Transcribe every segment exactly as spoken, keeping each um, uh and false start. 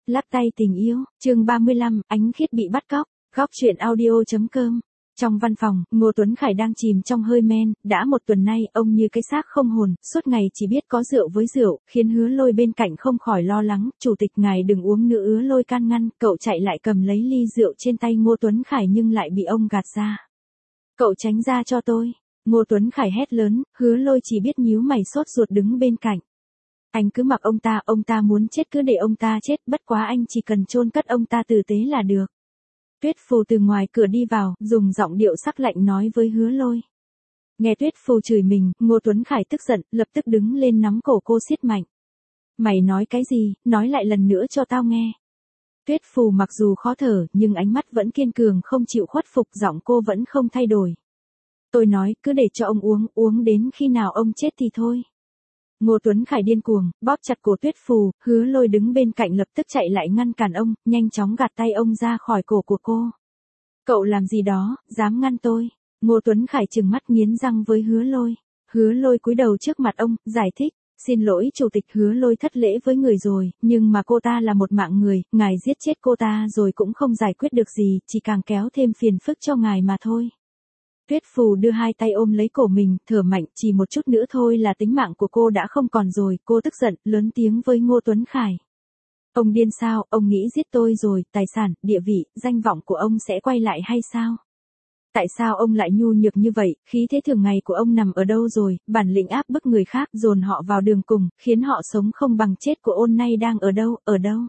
Lắc tay tình yêu, chương ba mươi lăm, Ánh Khiết bị bắt cóc, góc truyện audio.com. Trong văn phòng, Ngô Tuấn Khải đang chìm trong hơi men, đã một tuần nay, ông như cái xác không hồn, suốt ngày chỉ biết có rượu với rượu, khiến Hứa Lôi bên cạnh không khỏi lo lắng, chủ tịch ngài đừng uống nữa. Hứa Lôi can ngăn, cậu chạy lại cầm lấy ly rượu trên tay Ngô Tuấn Khải nhưng lại bị ông gạt ra. Cậu tránh ra cho tôi. Ngô Tuấn Khải hét lớn, Hứa Lôi chỉ biết nhíu mày sốt ruột đứng bên cạnh. Anh cứ mặc ông ta, ông ta muốn chết cứ để ông ta chết, bất quá anh chỉ cần chôn cất ông ta tử tế là được. Tuyết Phù từ ngoài cửa đi vào, dùng giọng điệu sắc lạnh nói với Hứa Lôi. Nghe Tuyết Phù chửi mình, Ngô Tuấn Khải tức giận, lập tức đứng lên nắm cổ cô siết mạnh. Mày nói cái gì, nói lại lần nữa cho tao nghe. Tuyết Phù mặc dù khó thở, nhưng ánh mắt vẫn kiên cường không chịu khuất phục, giọng cô vẫn không thay đổi. Tôi nói, cứ để cho ông uống, uống đến khi nào ông chết thì thôi. Ngô Tuấn Khải điên cuồng, bóp chặt cổ Tuyết Phù, Hứa Lôi đứng bên cạnh lập tức chạy lại ngăn cản ông, nhanh chóng gạt tay ông ra khỏi cổ của cô. Cậu làm gì đó, dám ngăn tôi? Ngô Tuấn Khải trừng mắt nghiến răng với Hứa Lôi. Hứa Lôi cúi đầu trước mặt ông, giải thích, xin lỗi chủ tịch. Hứa Lôi thất lễ với người rồi, nhưng mà cô ta là một mạng người, ngài giết chết cô ta rồi cũng không giải quyết được gì, chỉ càng kéo thêm phiền phức cho ngài mà thôi. Tuyết Phù đưa hai tay ôm lấy cổ mình, thở mạnh, chỉ một chút nữa thôi là tính mạng của cô đã không còn rồi. Cô tức giận, lớn tiếng với Ngô Tuấn Khải. Ông điên sao, ông nghĩ giết tôi rồi, tài sản, địa vị, danh vọng của ông sẽ quay lại hay sao? Tại sao ông lại nhu nhược như vậy, khí thế thường ngày của ông nằm ở đâu rồi, bản lĩnh áp bức người khác, dồn họ vào đường cùng, khiến họ sống không bằng chết của ôn nay đang ở đâu, ở đâu?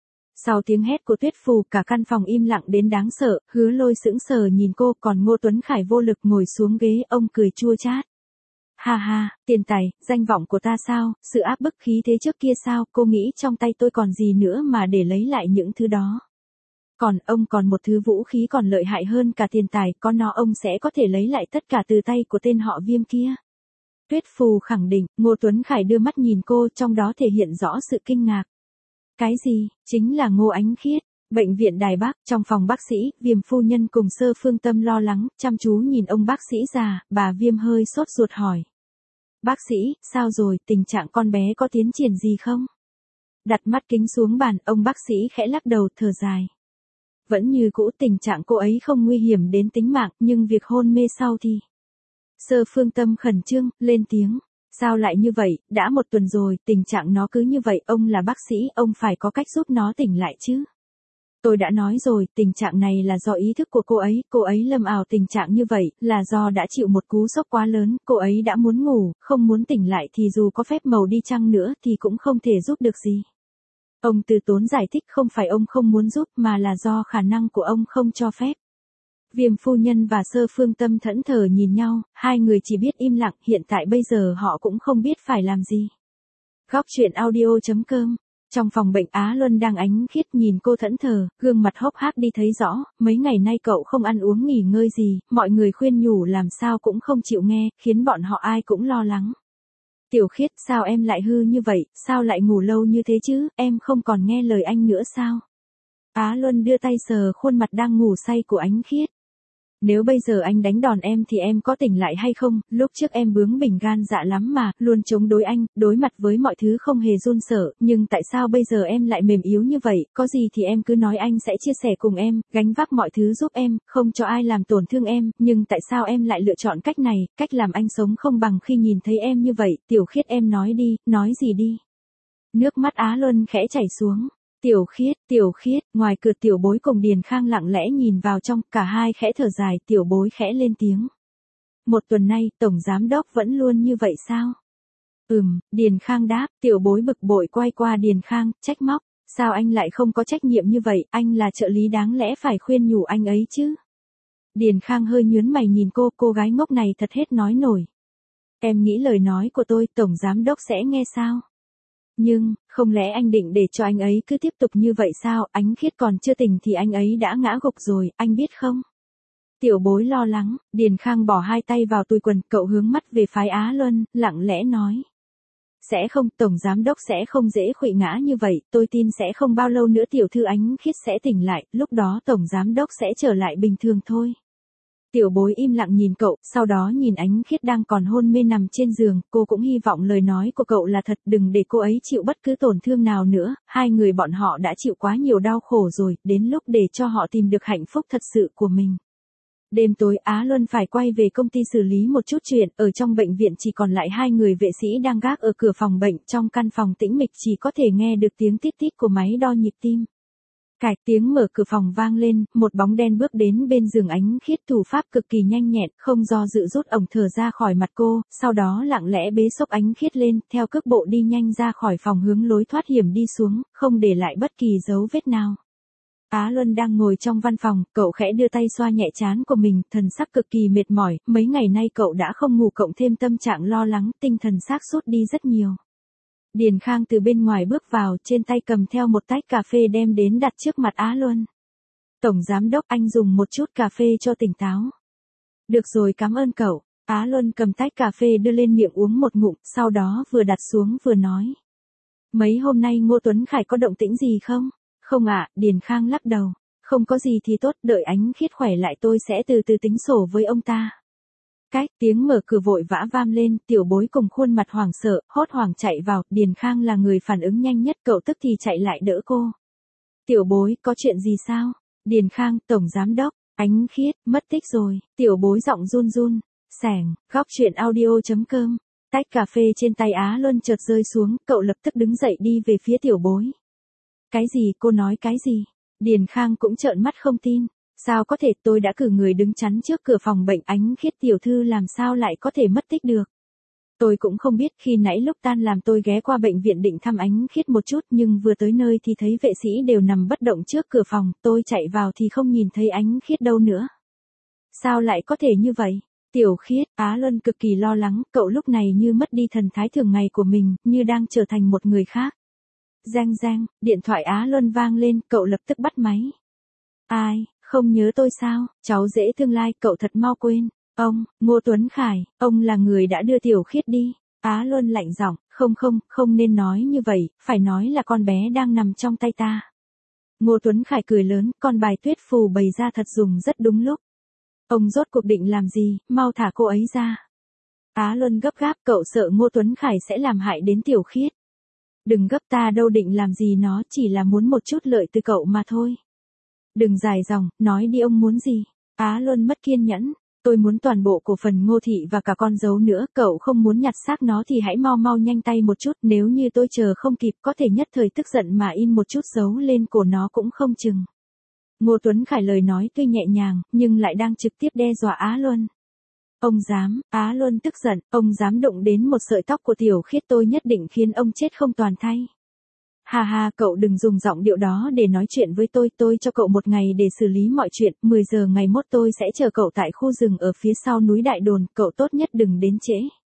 Sau tiếng hét của Tuyết Phù, cả căn phòng im lặng đến đáng sợ, Hứa Lôi sững sờ nhìn cô, còn Ngô Tuấn Khải vô lực ngồi xuống ghế, ông cười chua chát. Ha ha, tiền tài, danh vọng của ta sao, sự áp bức khí thế trước kia sao, cô nghĩ trong tay tôi còn gì nữa mà để lấy lại những thứ đó. Còn ông còn một thứ vũ khí còn lợi hại hơn cả tiền tài, có nó ông sẽ có thể lấy lại tất cả từ tay của tên họ Viêm kia. Tuyết Phù khẳng định. Ngô Tuấn Khải đưa mắt nhìn cô, trong đó thể hiện rõ sự kinh ngạc. Cái gì, chính là Ngô Ánh Khiết. Bệnh viện Đài Bắc, trong phòng bác sĩ, Viêm phu nhân cùng Sơ Phương Tâm lo lắng, chăm chú nhìn ông bác sĩ già, bà Viêm hơi sốt ruột hỏi. Bác sĩ, sao rồi, tình trạng con bé có tiến triển gì không? Đặt mắt kính xuống bàn, ông bác sĩ khẽ lắc đầu, thở dài. Vẫn như cũ, tình trạng cô ấy không nguy hiểm đến tính mạng, nhưng việc hôn mê sau thì... Sơ Phương Tâm khẩn trương, lên tiếng. Sao lại như vậy, đã một tuần rồi, tình trạng nó cứ như vậy, ông là bác sĩ, ông phải có cách giúp nó tỉnh lại chứ. Tôi đã nói rồi, tình trạng này là do ý thức của cô ấy, cô ấy lâm ào tình trạng như vậy, là do đã chịu một cú sốc quá lớn, cô ấy đã muốn ngủ, không muốn tỉnh lại thì dù có phép màu đi chăng nữa thì cũng không thể giúp được gì. Ông từ tốn giải thích không phải ông không muốn giúp mà là do khả năng của ông không cho phép. Viêm phu nhân và Sơ Phương Tâm thẫn thờ nhìn nhau, hai người chỉ biết im lặng, hiện tại bây giờ họ cũng không biết phải làm gì. Góc truyện audio.com. Trong phòng bệnh, Á Luân đang Ánh Khiết nhìn cô thẫn thờ, gương mặt hốc hác đi thấy rõ, mấy ngày nay cậu không ăn uống nghỉ ngơi gì, mọi người khuyên nhủ làm sao cũng không chịu nghe, khiến bọn họ ai cũng lo lắng. Tiểu Khiết, sao em lại hư như vậy, sao lại ngủ lâu như thế chứ, em không còn nghe lời anh nữa sao? Á Luân đưa tay sờ khuôn mặt đang ngủ say của Ánh Khiết. Nếu bây giờ anh đánh đòn em thì em có tỉnh lại hay không, lúc trước em bướng bỉnh gan dạ lắm mà, luôn chống đối anh, đối mặt với mọi thứ không hề run sợ, nhưng tại sao bây giờ em lại mềm yếu như vậy, có gì thì em cứ nói anh sẽ chia sẻ cùng em, gánh vác mọi thứ giúp em, không cho ai làm tổn thương em, nhưng tại sao em lại lựa chọn cách này, cách làm anh sống không bằng khi nhìn thấy em như vậy, Tiểu Khiết em nói đi, nói gì đi. Nước mắt Á Luân khẽ chảy xuống. Tiểu Khiết, Tiểu Khiết, ngoài cửa Tiểu Bối cùng Điền Khang lặng lẽ nhìn vào trong, cả hai khẽ thở dài, Tiểu Bối khẽ lên tiếng. Một tuần nay, Tổng Giám Đốc vẫn luôn như vậy sao? Ừm, Điền Khang đáp, Tiểu Bối bực bội quay qua Điền Khang, trách móc, sao anh lại không có trách nhiệm như vậy, anh là trợ lý đáng lẽ phải khuyên nhủ anh ấy chứ? Điền Khang hơi nhướng mày nhìn cô, cô gái ngốc này thật hết nói nổi. Em nghĩ lời nói của tôi, Tổng Giám Đốc sẽ nghe sao? Nhưng, không lẽ anh định để cho anh ấy cứ tiếp tục như vậy sao, Ánh Khiết còn chưa tỉnh thì anh ấy đã ngã gục rồi, anh biết không? Tiểu Bối lo lắng, Điền Khang bỏ hai tay vào túi quần, cậu hướng mắt về phái Á Luân, lặng lẽ nói. Sẽ không, Tổng Giám Đốc sẽ không dễ khuỵu ngã như vậy, tôi tin sẽ không bao lâu nữa tiểu thư Ánh Khiết sẽ tỉnh lại, lúc đó Tổng Giám Đốc sẽ trở lại bình thường thôi. Tiểu bối im lặng nhìn cậu, sau đó nhìn Ánh Khiết đang còn hôn mê nằm trên giường, cô cũng hy vọng lời nói của cậu là thật, đừng để cô ấy chịu bất cứ tổn thương nào nữa, hai người bọn họ đã chịu quá nhiều đau khổ rồi, đến lúc để cho họ tìm được hạnh phúc thật sự của mình. Đêm tối Á Luân phải quay về công ty xử lý một chút chuyện, ở trong bệnh viện chỉ còn lại hai người vệ sĩ đang gác ở cửa phòng bệnh, trong căn phòng tĩnh mịch chỉ có thể nghe được tiếng tít tít của máy đo nhịp tim. Cạch tiếng mở cửa phòng vang lên, một bóng đen bước đến bên giường Ánh Khiết, thủ pháp cực kỳ nhanh nhẹn, không do dự rút ổng thở ra khỏi mặt cô, sau đó lặng lẽ bế xốc Ánh Khiết lên, theo cước bộ đi nhanh ra khỏi phòng hướng lối thoát hiểm đi xuống, không để lại bất kỳ dấu vết nào. Á Luân đang ngồi trong văn phòng, cậu khẽ đưa tay xoa nhẹ trán của mình, thần sắc cực kỳ mệt mỏi, mấy ngày nay cậu đã không ngủ cộng thêm tâm trạng lo lắng, tinh thần xác sút đi rất nhiều. Điền Khang từ bên ngoài bước vào, trên tay cầm theo một tách cà phê đem đến đặt trước mặt Á Luân. Tổng giám đốc, anh dùng một chút cà phê cho tỉnh táo. Được rồi, cảm ơn cậu. Á Luân cầm tách cà phê đưa lên miệng uống một ngụm, sau đó vừa đặt xuống vừa nói. Mấy hôm nay Ngô Tuấn Khải có động tĩnh gì không? Không ạ, Điền Khang lắc đầu. Không có gì thì tốt, đợi Ánh Khiết khỏe lại tôi sẽ từ từ tính sổ với ông ta. Cách tiếng mở cửa vội vã vang lên, tiểu bối cùng khuôn mặt hoảng sợ, hốt hoảng chạy vào, Điền Khang là người phản ứng nhanh nhất, cậu tức thì chạy lại đỡ cô. Tiểu bối, có chuyện gì sao? Điền Khang, tổng giám đốc, Ánh Khiết, mất tích rồi, tiểu bối giọng run run, sẻng, góc truyện audio chấm com. Tách cà phê trên tay Á Luân chợt rơi xuống, cậu lập tức đứng dậy đi về phía tiểu bối. Cái gì, cô nói cái gì? Điền Khang cũng trợn mắt không tin. Sao có thể, tôi đã cử người đứng chắn trước cửa phòng bệnh, Ánh Khiết tiểu thư làm sao lại có thể mất tích được. Tôi cũng không biết, khi nãy lúc tan làm tôi ghé qua bệnh viện định thăm Ánh Khiết một chút, nhưng vừa tới nơi thì thấy vệ sĩ đều nằm bất động trước cửa phòng, tôi chạy vào thì không nhìn thấy Ánh Khiết đâu nữa. Sao lại có thể như vậy? Tiểu Khiết, Á Luân cực kỳ lo lắng, cậu lúc này như mất đi thần thái thường ngày của mình, như đang trở thành một người khác. Reng reng, điện thoại Á Luân vang lên, cậu lập tức bắt máy. Ai? Không nhớ tôi sao, cháu dễ thương lai, cậu thật mau quên. Ông, Ngô Tuấn Khải, ông là người đã đưa Tiểu Khiết đi. Á Luân lạnh giọng, không không, không nên nói như vậy, phải nói là con bé đang nằm trong tay ta. Ngô Tuấn Khải cười lớn, con bài tuyết phù bày ra thật dùng rất đúng lúc. Ông rốt cuộc định làm gì, mau thả cô ấy ra. Á Luân gấp gáp, cậu sợ Ngô Tuấn Khải sẽ làm hại đến Tiểu Khiết. Đừng gấp, ta đâu định làm gì nó, chỉ là muốn một chút lợi từ cậu mà thôi. Đừng dài dòng, nói đi, ông muốn gì? Á Luân mất kiên nhẫn, tôi muốn toàn bộ cổ phần Ngô thị và cả con dấu nữa, cậu không muốn nhặt xác nó thì hãy mau mau nhanh tay một chút, nếu như tôi chờ không kịp có thể nhất thời tức giận mà in một chút dấu lên cổ nó cũng không chừng. Ngô Tuấn Khải lời nói tuy nhẹ nhàng, nhưng lại đang trực tiếp đe dọa Á Luân. Ông dám, Á Luân tức giận, ông dám động đến một sợi tóc của Tiểu Khiết tôi nhất định khiến ông chết không toàn thay. Hà hà, cậu đừng dùng giọng điệu đó để nói chuyện với tôi, tôi cho cậu một ngày để xử lý mọi chuyện, mười giờ ngày mốt tôi sẽ chờ cậu tại khu rừng ở phía sau núi Đại Đồn, cậu tốt nhất đừng đến trễ.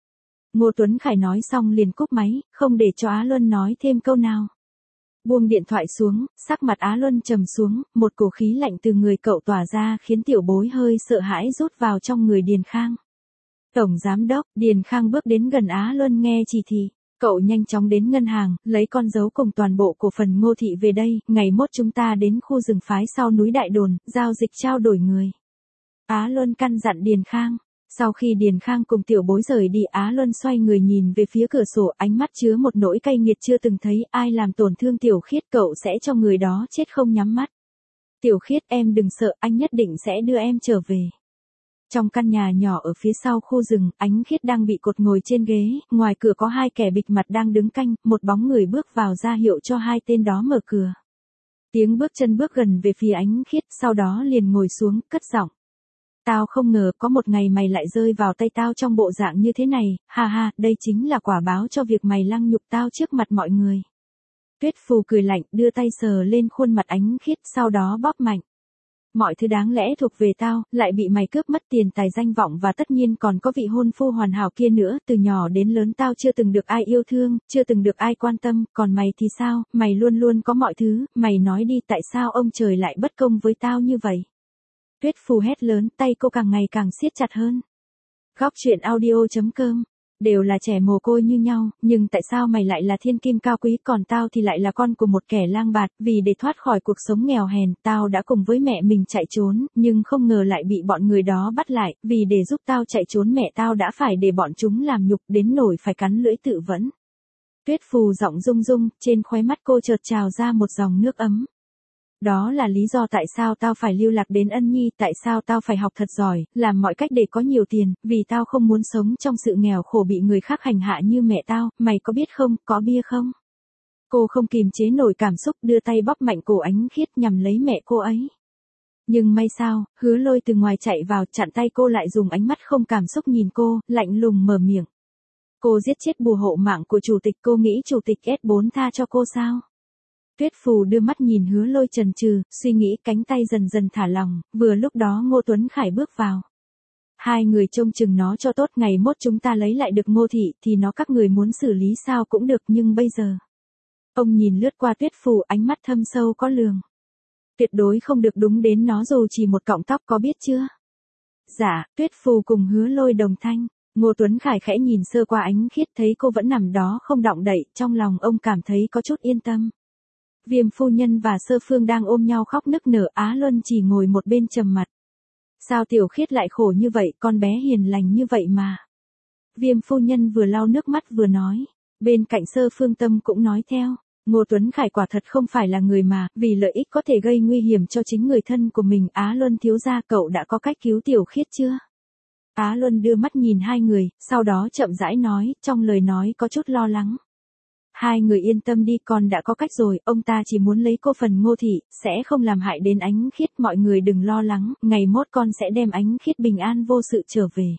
Ngô Tuấn Khải nói xong liền cúp máy, không để cho Á Luân nói thêm câu nào. Buông điện thoại xuống, sắc mặt Á Luân trầm xuống, một cổ khí lạnh từ người cậu tỏa ra khiến tiểu bối hơi sợ hãi rút vào trong người Điền Khang. Tổng giám đốc, Điền Khang bước đến gần Á Luân nghe chỉ thị. Cậu nhanh chóng đến ngân hàng, lấy con dấu cùng toàn bộ cổ phần Ngô thị về đây, ngày mốt chúng ta đến khu rừng phái sau núi Đại Đồn, giao dịch trao đổi người. Á Luân căn dặn Điền Khang. Sau khi Điền Khang cùng tiểu bối rời đi, Á Luân xoay người nhìn về phía cửa sổ, ánh mắt chứa một nỗi cay nghiệt chưa từng thấy, ai làm tổn thương Tiểu Khiết cậu sẽ cho người đó chết không nhắm mắt. Tiểu Khiết, em đừng sợ, anh nhất định sẽ đưa em trở về. Trong căn nhà nhỏ ở phía sau khu rừng, Ánh Khiết đang bị cột ngồi trên ghế, ngoài cửa có hai kẻ bịt mặt đang đứng canh, một bóng người bước vào ra hiệu cho hai tên đó mở cửa. Tiếng bước chân bước gần về phía Ánh Khiết, sau đó liền ngồi xuống, cất giọng. Tao không ngờ có một ngày mày lại rơi vào tay tao trong bộ dạng như thế này, ha ha, đây chính là quả báo cho việc mày lăng nhục tao trước mặt mọi người. Tuyết Phù cười lạnh, đưa tay sờ lên khuôn mặt Ánh Khiết, sau đó bóp mạnh. Mọi thứ đáng lẽ thuộc về tao, lại bị mày cướp mất tiền tài danh vọng và tất nhiên còn có vị hôn phu hoàn hảo kia nữa, từ nhỏ đến lớn tao chưa từng được ai yêu thương, chưa từng được ai quan tâm, còn mày thì sao, mày luôn luôn có mọi thứ, mày nói đi tại sao ông trời lại bất công với tao như vậy. Tuyết Phù hét lớn, tay cô càng ngày càng siết chặt hơn. Góc truyện audio chấm com Đều là trẻ mồ côi như nhau, nhưng tại sao mày lại là thiên kim cao quý còn tao thì lại là con của một kẻ lang bạt, vì để thoát khỏi cuộc sống nghèo hèn, tao đã cùng với mẹ mình chạy trốn, nhưng không ngờ lại bị bọn người đó bắt lại, vì để giúp tao chạy trốn mẹ tao đã phải để bọn chúng làm nhục đến nỗi phải cắn lưỡi tự vẫn. Tuyết Phù giọng rung rung, trên khóe mắt cô chợt trào ra một dòng nước ấm. Đó là lý do tại sao tao phải lưu lạc đến Ân Nhi, tại sao tao phải học thật giỏi, làm mọi cách để có nhiều tiền, vì tao không muốn sống trong sự nghèo khổ bị người khác hành hạ như mẹ tao, mày có biết không, có bia không? Cô không kìm chế nổi cảm xúc, đưa tay bóp mạnh cổ Ánh Khiết nhằm lấy mẹ cô ấy. Nhưng may sao, Hứa Lôi từ ngoài chạy vào chặn tay cô lại, dùng ánh mắt không cảm xúc nhìn cô, lạnh lùng mở miệng. Cô giết chết bùa hộ mạng của chủ tịch, cô nghĩ chủ tịch ét bốn tha cho cô sao? Tuyết Phù đưa mắt nhìn Hứa Lôi chần chừ, suy nghĩ, cánh tay dần dần thả lỏng, vừa lúc đó Ngô Tuấn Khải bước vào. Hai người trông chừng nó cho tốt, ngày mốt chúng ta lấy lại được Ngô thị thì nó các người muốn xử lý sao cũng được, nhưng bây giờ. Ông nhìn lướt qua Tuyết Phù, ánh mắt thâm sâu có lường. Tuyệt đối không được đúng đến nó dù chỉ một cọng tóc, có biết chưa? Dạ, Tuyết Phù cùng Hứa Lôi đồng thanh. Ngô Tuấn Khải khẽ nhìn sơ qua Ánh Khiết, thấy cô vẫn nằm đó không động đậy, trong lòng ông cảm thấy có chút yên tâm. Viêm phu nhân và Sơ Phương đang ôm nhau khóc nức nở, Á Luân chỉ ngồi một bên trầm mặt. Sao Tiểu Khiết lại khổ như vậy, con bé hiền lành như vậy mà. Viêm phu nhân vừa lau nước mắt vừa nói, bên cạnh Sơ Phương Tâm cũng nói theo. Ngô Tuấn Khải quả thật không phải là người mà, vì lợi ích có thể gây nguy hiểm cho chính người thân của mình. Á Luân thiếu gia, cậu đã có cách cứu Tiểu Khiết chưa? Á Luân đưa mắt nhìn hai người, sau đó chậm rãi nói, trong lời nói có chút lo lắng. Hai người yên tâm đi, con đã có cách rồi, ông ta chỉ muốn lấy cô phần Ngô thị, sẽ không làm hại đến Ánh Khiết, mọi người đừng lo lắng, ngày mốt con sẽ đem Ánh Khiết bình an vô sự trở về.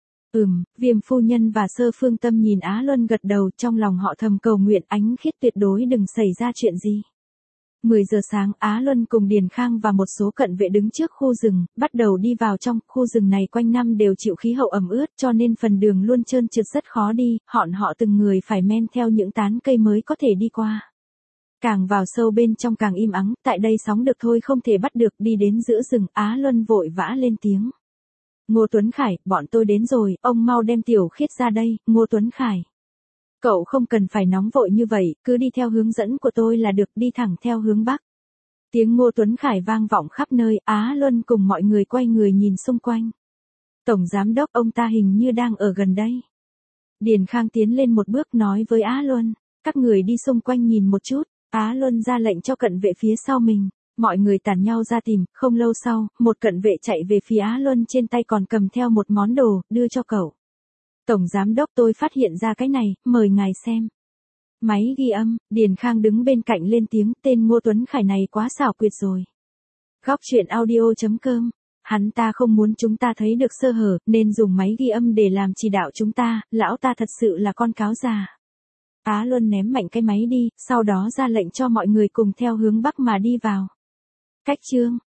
Ừm, Viêm phu nhân và Sơ Phương Tâm nhìn Á Luân gật đầu, trong lòng họ thầm cầu nguyện Ánh Khiết tuyệt đối đừng xảy ra chuyện gì. mười giờ sáng, Á Luân cùng Điền Khang và một số cận vệ đứng trước khu rừng, bắt đầu đi vào trong. Khu rừng này quanh năm đều chịu khí hậu ẩm ướt, cho nên phần đường luôn trơn trượt rất khó đi, họn họ từng người phải men theo những tán cây mới có thể đi qua. Càng vào sâu bên trong càng im ắng, tại đây sóng được thôi không thể bắt được. Đi đến giữa rừng, Á Luân vội vã lên tiếng. Ngô Tuấn Khải, bọn tôi đến rồi, ông mau đem Tiểu Khiết ra đây. Ngô Tuấn Khải. Cậu không cần phải nóng vội như vậy, cứ đi theo hướng dẫn của tôi là được, đi thẳng theo hướng Bắc. Tiếng Ngô Tuấn Khải vang vọng khắp nơi, Á Luân cùng mọi người quay người nhìn xung quanh. Tổng giám đốc, ông ta hình như đang ở gần đây. Điền Khang tiến lên một bước nói với Á Luân, các người đi xung quanh nhìn một chút. Á Luân ra lệnh cho cận vệ phía sau mình. Mọi người tản nhau ra tìm, không lâu sau, một cận vệ chạy về phía Á Luân, trên tay còn cầm theo một món đồ, đưa cho cậu. Tổng giám đốc, tôi phát hiện ra cái này, mời ngài xem. Máy ghi âm, Điền Khang đứng bên cạnh lên tiếng, tên Ngô Tuấn Khải này quá xảo quyệt rồi. Góc truyện audio chấm com, hắn ta không muốn chúng ta thấy được sơ hở, nên dùng máy ghi âm để làm chỉ đạo chúng ta, lão ta thật sự là con cáo già. Á Luân ném mạnh cái máy đi, sau đó ra lệnh cho mọi người cùng theo hướng Bắc mà đi vào. Cách chương